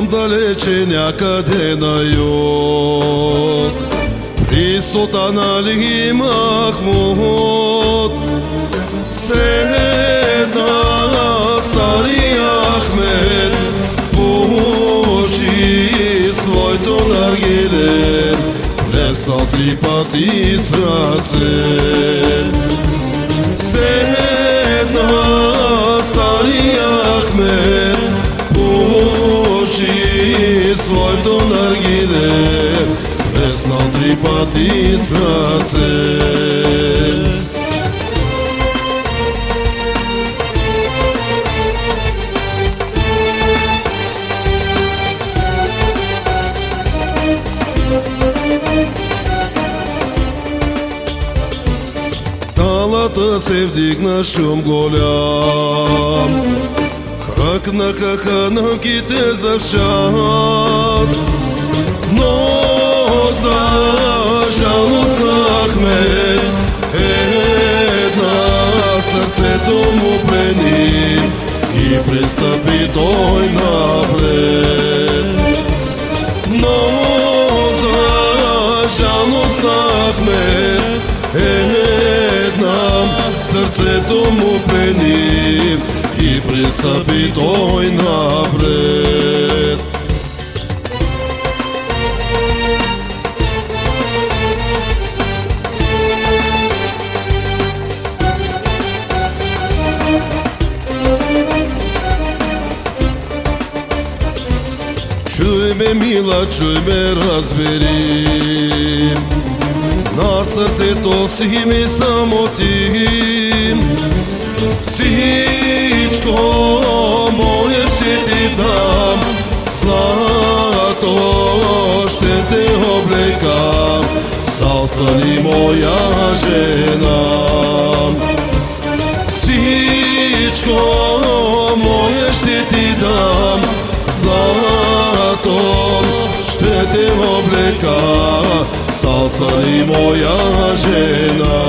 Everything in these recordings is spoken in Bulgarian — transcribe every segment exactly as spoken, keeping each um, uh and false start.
Там далече някъде на юг, при султана Али Махмуд, седна стария Ахмед, пуши своето наргиле, плеснал с липът и с ръце. Седна стария Ахмед, пуши своето наргиле, плеснал три пъти с ръце. Талата се вдигна шум голям, хръкнаха ханъмките за в час, но за жалост на Ахмед една сърцето му плени и пристъпи той напред. Но за жалост на Ахмед една сърцето му плени и пристъпи той напред. Чуй ме, мила, чуй ме, разбери, на сърцето си ми самотим. Всичко мое ще ти дам, злато ще те облекам, остани моя жена. Всичко мое ще ти дам, злато ще те облека, остани моя жена.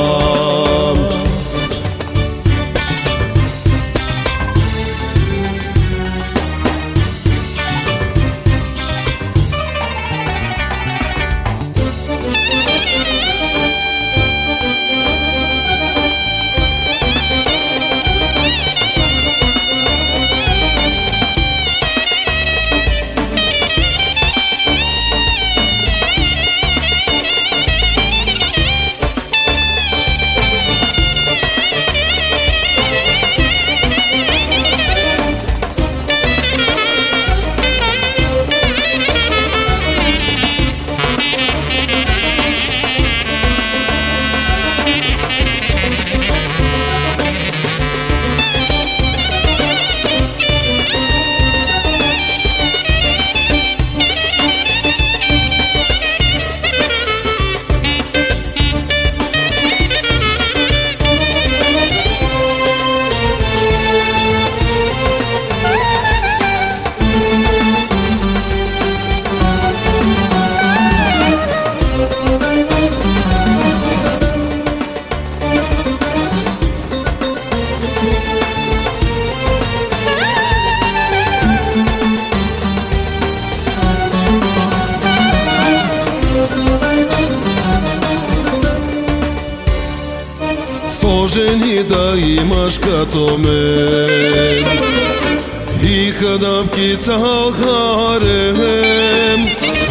Сто жени да имаш като мен и хъдъвки цял харем.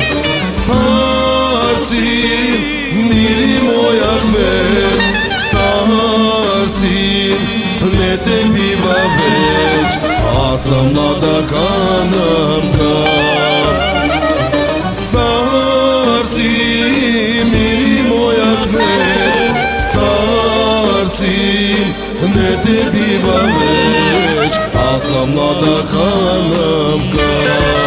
Стар си, мили мой Ахмед, стар си, не те бива веч, аз съм млада ханъмка. Стар си, мили мой Ахмед, стар си, не те бива веч, аз съм млада ханъмка.